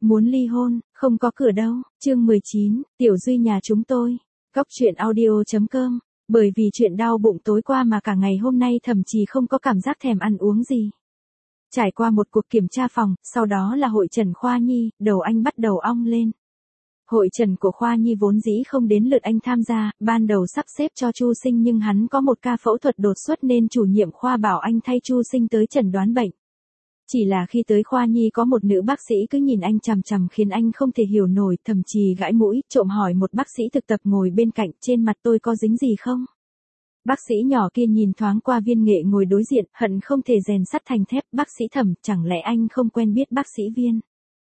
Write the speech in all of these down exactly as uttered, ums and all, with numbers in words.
Muốn ly hôn, không có cửa đâu. Chương mười chín, Tiểu Duy nhà chúng tôi. Góc truyện audio chấm com. Bởi vì chuyện đau bụng tối qua mà cả ngày hôm nay Thẩm Trì không có cảm giác thèm ăn uống gì. Trải qua một cuộc kiểm tra phòng, sau đó là hội trần Khoa Nhi, đầu anh bắt đầu ong lên. Hội trần của Khoa Nhi vốn dĩ không đến lượt anh tham gia, ban đầu sắp xếp cho Chu Sinh nhưng hắn có một ca phẫu thuật đột xuất nên chủ nhiệm khoa bảo anh thay Chu Sinh tới chẩn đoán bệnh. Chỉ là khi tới Khoa Nhi có một nữ bác sĩ cứ nhìn anh chằm chằm khiến anh không thể hiểu nổi, Thẩm Trì gãi mũi, trộm hỏi một bác sĩ thực tập ngồi bên cạnh, trên mặt tôi có dính gì không? Bác sĩ nhỏ kia nhìn thoáng qua Viên Nghệ ngồi đối diện, hận không thể rèn sắt thành thép, bác sĩ Thẩm, chẳng lẽ anh không quen biết bác sĩ Viên?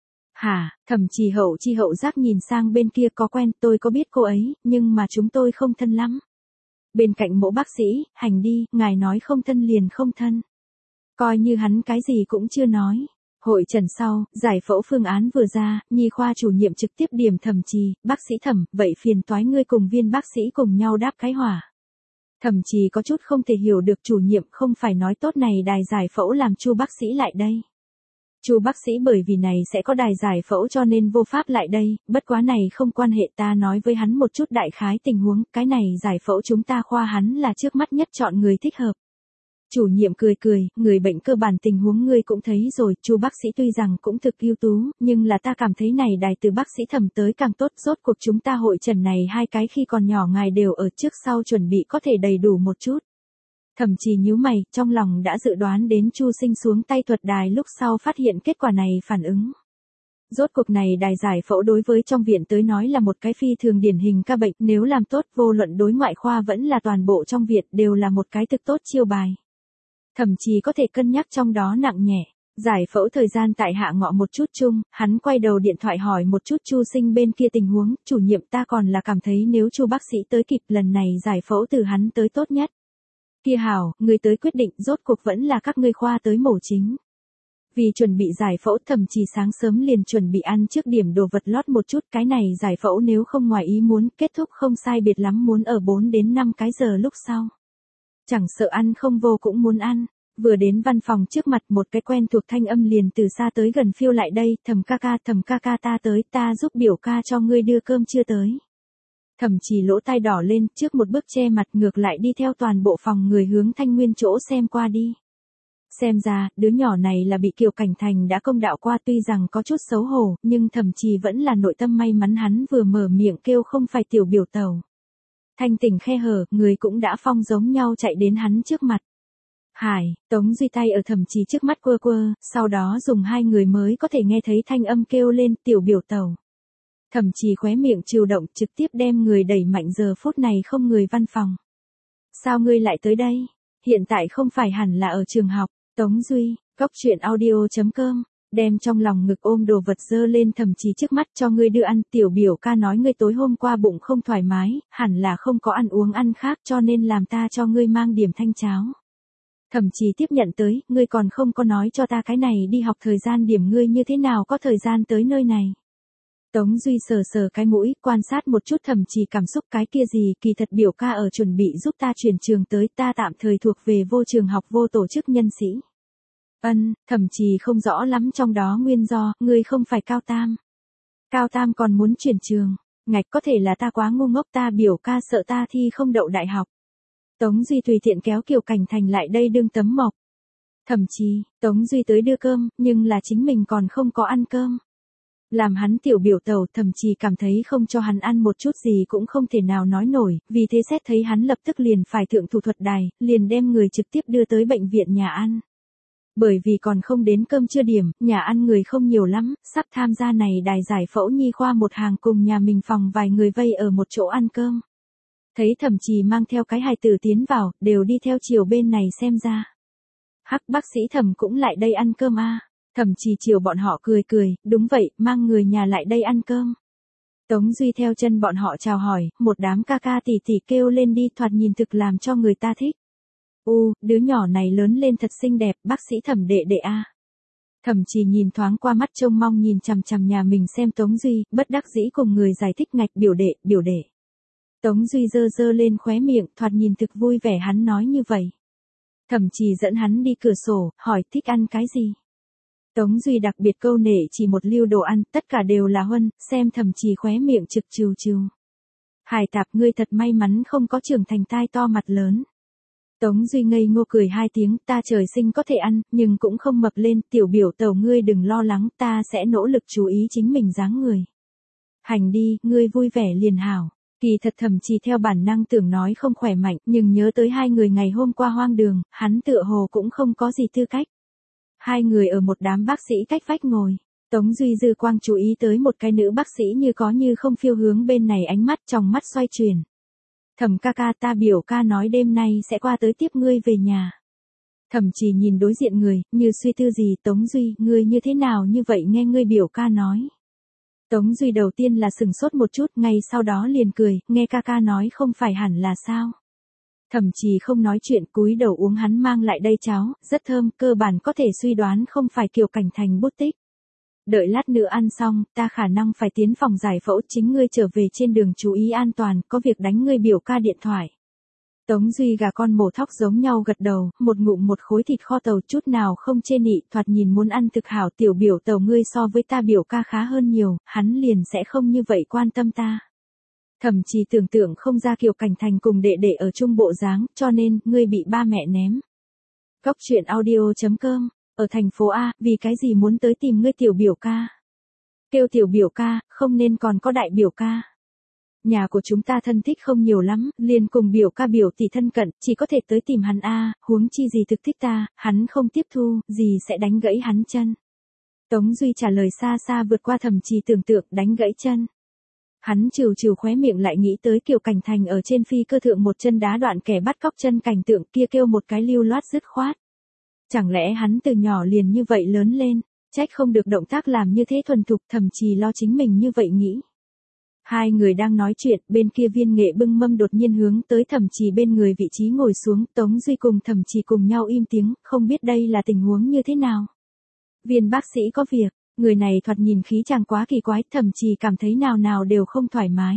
Hả? Thẩm Trì hậu chi hậu giác nhìn sang bên kia, có quen, tôi có biết cô ấy, nhưng mà chúng tôi không thân lắm. Bên cạnh mỗ bác sĩ, hành đi, ngài nói không thân liền không thân. Coi như hắn cái gì cũng chưa nói. Hội trần sau, giải phẫu phương án vừa ra, nhi khoa chủ nhiệm trực tiếp điểm Thẩm Trì, bác sĩ Thẩm, vậy phiền toái ngươi cùng Viên bác sĩ cùng nhau đáp cái hỏa. Thẩm Trì có chút không thể hiểu được, chủ nhiệm không phải nói tốt này đài giải phẫu làm Chu bác sĩ lại đây. Chu bác sĩ bởi vì này sẽ có đài giải phẫu cho nên vô pháp lại đây, bất quá này không quan hệ, ta nói với hắn một chút đại khái tình huống, cái này giải phẫu chúng ta khoa hắn là trước mắt nhất chọn người thích hợp. Chủ nhiệm cười cười, người bệnh cơ bản tình huống ngươi cũng thấy rồi, Chu bác sĩ tuy rằng cũng thực ưu tú, nhưng là ta cảm thấy này đài từ bác sĩ Thẩm tới càng tốt, rốt cuộc chúng ta hội trần này hai cái khi còn nhỏ ngài đều ở trước sau chuẩn bị có thể đầy đủ một chút. Thẩm Trì nhíu mày, trong lòng đã dự đoán đến Chu Sinh xuống tay thuật đài lúc sau phát hiện kết quả này phản ứng. Rốt cuộc này đài giải phẫu đối với trong viện tới nói là một cái phi thường điển hình ca bệnh, nếu làm tốt vô luận đối ngoại khoa vẫn là toàn bộ trong viện đều là một cái thực tốt chiêu bài. Thẩm Trì có thể cân nhắc trong đó nặng nhẹ. Giải phẫu thời gian tại hạ ngọ một chút chung, hắn quay đầu điện thoại hỏi một chút Chu Sinh bên kia tình huống, chủ nhiệm ta còn là cảm thấy nếu Chu bác sĩ tới kịp lần này giải phẫu từ hắn tới tốt nhất. Kia hảo, người tới quyết định, rốt cuộc vẫn là các ngươi khoa tới mổ chính. Vì chuẩn bị giải phẫu, Thẩm Trì sáng sớm liền chuẩn bị ăn trước điểm đồ vật lót một chút, cái này giải phẫu nếu không ngoài ý muốn, kết thúc không sai biệt lắm muốn ở bốn đến năm cái giờ lúc sau. Chẳng sợ ăn không vô cũng muốn ăn. Vừa đến văn phòng trước mặt một cái quen thuộc thanh âm liền từ xa tới gần phiêu lại đây, Thẩm ca ca, Thẩm ca ca ta tới, ta giúp biểu ca cho ngươi đưa cơm chưa tới. Thẩm Trì lỗ tai đỏ lên, trước một bước che mặt ngược lại đi theo toàn bộ phòng người hướng Thanh Nguyên chỗ xem qua đi. Xem ra, đứa nhỏ này là bị Kiều Cảnh Thành đã công đạo qua, tuy rằng có chút xấu hổ, nhưng Thẩm Trì vẫn là nội tâm may mắn hắn vừa mở miệng kêu không phải tiểu biểu tẩu. Thanh tỉnh khe hở, người cũng đã phong giống nhau chạy đến hắn trước mặt. Hải, Tống Duy tay ở Thẩm Trì trước mắt quơ quơ, sau đó dùng hai người mới có thể nghe thấy thanh âm kêu lên, tiểu biểu tẩu. Thẩm Trì khóe miệng trừ động, trực tiếp đem người đẩy mạnh, giờ phút này không người văn phòng. Sao ngươi lại tới đây? Hiện tại không phải hẳn là ở trường học. Tống Duy, góc truyện audio chấm com, đem trong lòng ngực ôm đồ vật dơ lên Thẩm Trì trước mắt, cho ngươi đưa ăn, tiểu biểu ca nói ngươi tối hôm qua bụng không thoải mái, hẳn là không có ăn uống ăn khác cho nên làm ta cho ngươi mang điểm thanh cháo. Thẩm Trì tiếp nhận tới, ngươi còn không có nói cho ta cái này đi học thời gian điểm ngươi như thế nào có thời gian tới nơi này. Tống Duy sờ sờ cái mũi, quan sát một chút Thẩm Trì cảm xúc, cái kia gì, kỳ thật biểu ca ở chuẩn bị giúp ta chuyển trường tới, ta tạm thời thuộc về vô trường học vô tổ chức nhân sĩ. Ân, Thẩm Trì không rõ lắm trong đó nguyên do, ngươi không phải Cao Tam. Cao Tam còn muốn chuyển trường, ngạch có thể là ta quá ngu ngốc, ta biểu ca sợ ta thi không đậu đại học. Tống Duy tùy tiện kéo Kiều Cảnh Thành lại đây đương tấm mộc. Thẩm Trì, Tống Duy tới đưa cơm, nhưng là chính mình còn không có ăn cơm. Làm hắn tiểu biểu tẩu, Thẩm Trì cảm thấy không cho hắn ăn một chút gì cũng không thể nào nói nổi, vì thế xét thấy hắn lập tức liền phải thượng thủ thuật đài, liền đem người trực tiếp đưa tới bệnh viện nhà ăn. Bởi vì còn không đến cơm trưa điểm, nhà ăn người không nhiều lắm, sắp tham gia này đài giải phẫu nhi khoa một hàng cùng nhà mình phòng vài người vây ở một chỗ ăn cơm. Thấy Thẩm Trì mang theo cái hài tử tiến vào, đều đi theo chiều bên này xem ra. Hắc, bác sĩ Thẩm cũng lại đây ăn cơm a. À. Thẩm Trì chiều bọn họ cười cười, đúng vậy, mang người nhà lại đây ăn cơm. Tống Duy theo chân bọn họ chào hỏi, một đám ca ca tỷ tỷ kêu lên đi, thoạt nhìn thực làm cho người ta thích. U, đứa nhỏ này lớn lên thật xinh đẹp, bác sĩ Thẩm đệ đệ a. À. Thẩm Trì nhìn thoáng qua mắt trông mong nhìn chằm chằm nhà mình xem Tống Duy, bất đắc dĩ cùng người giải thích ngạch biểu đệ, biểu đệ. Tống Duy dơ dơ lên khóe miệng, thoạt nhìn thực vui vẻ, hắn nói như vậy. Thẩm Trì dẫn hắn đi cửa sổ, hỏi thích ăn cái gì. Tống Duy đặc biệt câu nể chỉ một liêu đồ ăn, tất cả đều là huân, xem Thẩm Trì khóe miệng trực trừ trừ. Hải tạp, ngươi thật may mắn không có trưởng thành tai to mặt lớn. Tống Duy ngây ngô cười hai tiếng, ta trời sinh có thể ăn, nhưng cũng không mập lên, tiểu biểu tẩu ngươi đừng lo lắng, ta sẽ nỗ lực chú ý chính mình dáng người. Hành đi, ngươi vui vẻ liền hảo. Kỳ thật Thẩm Trì theo bản năng tưởng nói không khỏe mạnh, nhưng nhớ tới hai người ngày hôm qua hoang đường, hắn tựa hồ cũng không có gì tư cách. Hai người ở một đám bác sĩ cách vách ngồi. Tống Duy dư quang chú ý tới một cái nữ bác sĩ như có như không phiêu hướng bên này, ánh mắt trong mắt xoay chuyển. Thẩm ca ca, ta biểu ca nói đêm nay sẽ qua tới tiếp ngươi về nhà. Thẩm Trì nhìn đối diện người, như suy tư gì. Tống Duy, ngươi như thế nào như vậy nghe ngươi biểu ca nói. Tống Duy đầu tiên là sừng sốt một chút, ngay sau đó liền cười, nghe ca ca nói không phải hẳn là sao. Thẩm Trì không nói chuyện, cúi đầu uống hắn mang lại đây cháo, rất thơm, cơ bản có thể suy đoán không phải Kiều Cảnh Thành bút tích. Đợi lát nữa ăn xong, ta khả năng phải tiến phòng giải phẫu, chính ngươi trở về trên đường chú ý an toàn, có việc đánh ngươi biểu ca điện thoại. Tống Duy gà con mổ thóc giống nhau gật đầu, một ngụm một khối thịt kho tàu chút nào không chê nị, thoạt nhìn muốn ăn thực hảo. Tiểu biểu tàu ngươi so với ta biểu ca khá hơn nhiều, hắn liền sẽ không như vậy quan tâm ta. Thẩm Trì tưởng tượng không ra Kiều Cảnh Thành cùng đệ đệ ở chung bộ dáng, cho nên, ngươi bị ba mẹ ném. Góc truyện audio chấm com, ở thành phố A, vì cái gì muốn tới tìm ngươi tiểu biểu ca? Kêu tiểu biểu ca, không nên còn có đại biểu ca. Nhà của chúng ta thân thích không nhiều lắm, liền cùng biểu ca biểu tỷ thân cận, chỉ có thể tới tìm hắn A, huống chi gì thực thích ta, hắn không tiếp thu, gì sẽ đánh gãy hắn chân. Tống Duy trả lời xa xa vượt qua Thẩm Trì tưởng tượng, đánh gãy chân. Hắn trừ trừ khóe miệng lại nghĩ tới Kiều Cảnh Thành ở trên phi cơ thượng một chân đá đoạn kẻ bắt cóc chân cảnh tượng kia kêu một cái lưu loát dứt khoát. Chẳng lẽ hắn từ nhỏ liền như vậy lớn lên, trách không được động tác làm như thế thuần thục. Thẩm Trì lo chính mình như vậy nghĩ. Hai người đang nói chuyện, bên kia Viên Nghệ bưng mâm đột nhiên hướng tới Thẩm Trì bên người vị trí ngồi xuống. Tống Duy cùng Thẩm Trì cùng nhau im tiếng, không biết đây là tình huống như thế nào. Viên bác sĩ có việc. Người này thoạt nhìn khí chàng quá kỳ quái, Thẩm Trì cảm thấy nào nào đều không thoải mái.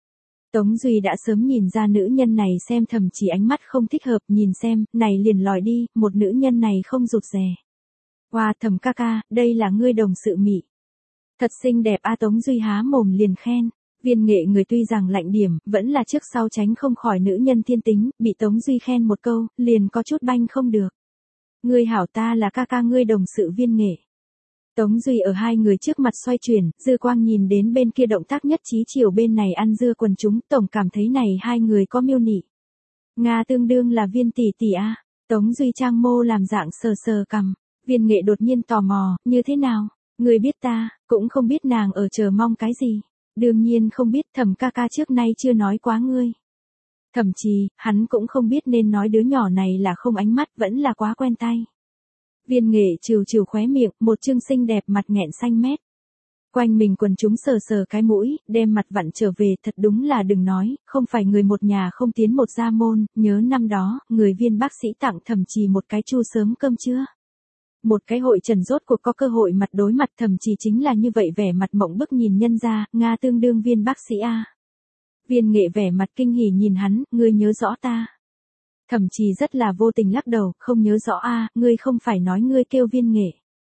Tống Duy đã sớm nhìn ra nữ nhân này xem Thẩm Trì ánh mắt không thích hợp, nhìn xem, này liền lòi đi, một nữ nhân này không rụt rè. Wow, Thẩm ca ca, đây là ngươi đồng sự Mỹ. Thật xinh đẹp a. Tống Duy há mồm liền khen. Viên Nghệ người tuy rằng lạnh điểm, vẫn là trước sau tránh không khỏi nữ nhân thiên tính, bị Tống Duy khen một câu, liền có chút banh không được. Ngươi hảo, ta là ca ca ngươi đồng sự Viên Nghệ. Tống Duy ở hai người trước mặt xoay chuyển, dư quang nhìn đến bên kia động tác nhất trí chiều bên này ăn dưa quần chúng, tổng cảm thấy này hai người có miêu nị. Nga tương đương là Viên tỷ tỷ a. Tống Duy trang mô làm dạng sờ sờ cằm. Viên Nghệ đột nhiên tò mò, như thế nào? Ngươi biết ta, cũng không biết nàng ở chờ mong cái gì. Đương nhiên không biết, Thẩm ca ca trước nay chưa nói quá ngươi. Thậm chí, hắn cũng không biết nên nói đứa nhỏ này là không ánh mắt, vẫn là quá quen tay. Viên Nghệ trừ trừ khóe miệng, một trương xinh đẹp mặt nghẹn xanh mét. Quanh mình quần chúng sờ sờ cái mũi, đem mặt vặn trở về, thật đúng là đừng nói, không phải người một nhà không tiến một gia môn, nhớ năm đó, người Viên bác sĩ tặng Thẩm Trì một cái chu sớm cơm trưa. Một cái hội trần rốt cuộc có cơ hội mặt đối mặt, Thẩm Trì chính là như vậy vẻ mặt mộng bức nhìn nhân ra, Nga tương đương Viên bác sĩ a. Viên Nghệ vẻ mặt kinh hỉ nhìn hắn, ngươi nhớ rõ ta. Thẩm Trì rất là vô tình lắc đầu, không nhớ rõ a, ngươi không phải nói ngươi kêu Viên Nghệ.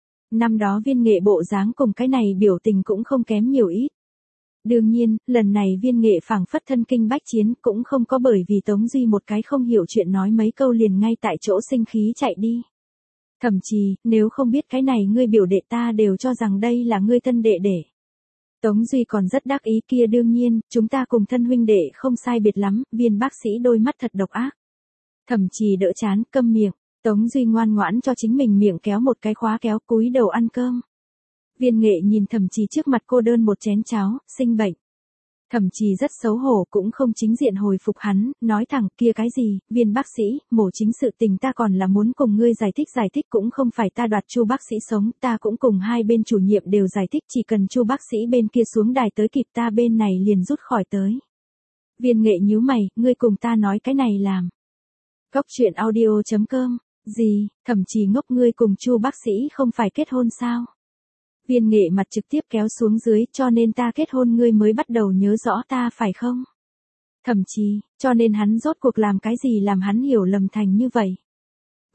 Năm đó Viên Nghệ bộ dáng cùng cái này biểu tình cũng không kém nhiều ít. Đương nhiên, lần này Viên Nghệ phảng phất thân kinh bách chiến, cũng không có bởi vì Tống Duy một cái không hiểu chuyện nói mấy câu liền ngay tại chỗ sinh khí chạy đi. Thẩm Trì, nếu không biết cái này ngươi biểu đệ ta đều cho rằng đây là ngươi thân đệ đệ. Tống Duy còn rất đắc ý, kia đương nhiên, chúng ta cùng thân huynh đệ không sai biệt lắm. Viên bác sĩ đôi mắt thật độc ác. Thẩm Trì đỡ chán, câm miệng. Tống Duy ngoan ngoãn cho chính mình miệng kéo một cái khóa kéo, cúi đầu ăn cơm. Viên Nghệ nhìn Thẩm Trì trước mặt cô đơn một chén cháo, sinh bệnh. Thẩm Trì rất xấu hổ, cũng không chính diện hồi phục hắn, nói thẳng, kia cái gì, Viên bác sĩ, mổ chính sự tình ta còn là muốn cùng ngươi giải thích giải thích, cũng không phải ta đoạt Chu bác sĩ sống, ta cũng cùng hai bên chủ nhiệm đều giải thích, chỉ cần Chu bác sĩ bên kia xuống đài tới kịp ta bên này liền rút khỏi tới. Viên Nghệ nhíu mày, ngươi cùng ta nói cái này làm. Góc truyện audio chấm com, gì, Thẩm Trì ngốc, ngươi cùng Chu bác sĩ không phải kết hôn sao? Viên Nghệ mặt trực tiếp kéo xuống dưới, cho nên ta kết hôn ngươi mới bắt đầu nhớ rõ ta phải không? Thẩm Trì, cho nên hắn rốt cuộc làm cái gì làm hắn hiểu lầm thành như vậy?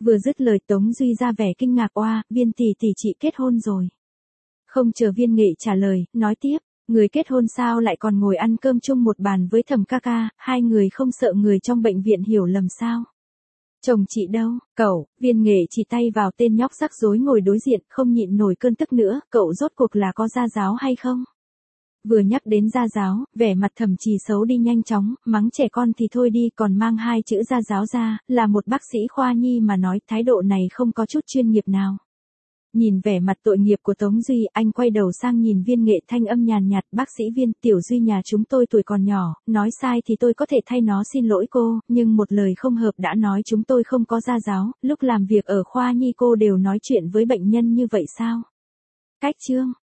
Vừa dứt lời Tống Duy ra vẻ kinh ngạc oa, Viên tỷ tỷ chị kết hôn rồi. Không chờ Viên Nghệ trả lời, nói tiếp, người kết hôn sao lại còn ngồi ăn cơm chung một bàn với Thẩm ca ca, hai người không sợ người trong bệnh viện hiểu lầm sao? Chồng chị đâu, cậu, Viên Nghệ chỉ tay vào tên nhóc rắc rối ngồi đối diện, không nhịn nổi cơn tức nữa, cậu rốt cuộc là có gia giáo hay không? Vừa nhắc đến gia giáo, vẻ mặt Thẩm Trì xấu đi nhanh chóng, mắng trẻ con thì thôi đi, còn mang hai chữ gia giáo ra, là một bác sĩ khoa nhi mà nói, thái độ này không có chút chuyên nghiệp nào. Nhìn vẻ mặt tội nghiệp của Tống Duy, anh quay đầu sang nhìn Viên Nghệ, thanh âm nhàn nhạt, bác sĩ Viên, tiểu Duy nhà chúng tôi tuổi còn nhỏ, nói sai thì tôi có thể thay nó xin lỗi cô, nhưng một lời không hợp đã nói chúng tôi không có gia giáo, lúc làm việc ở khoa nhi cô đều nói chuyện với bệnh nhân như vậy sao? Cách chương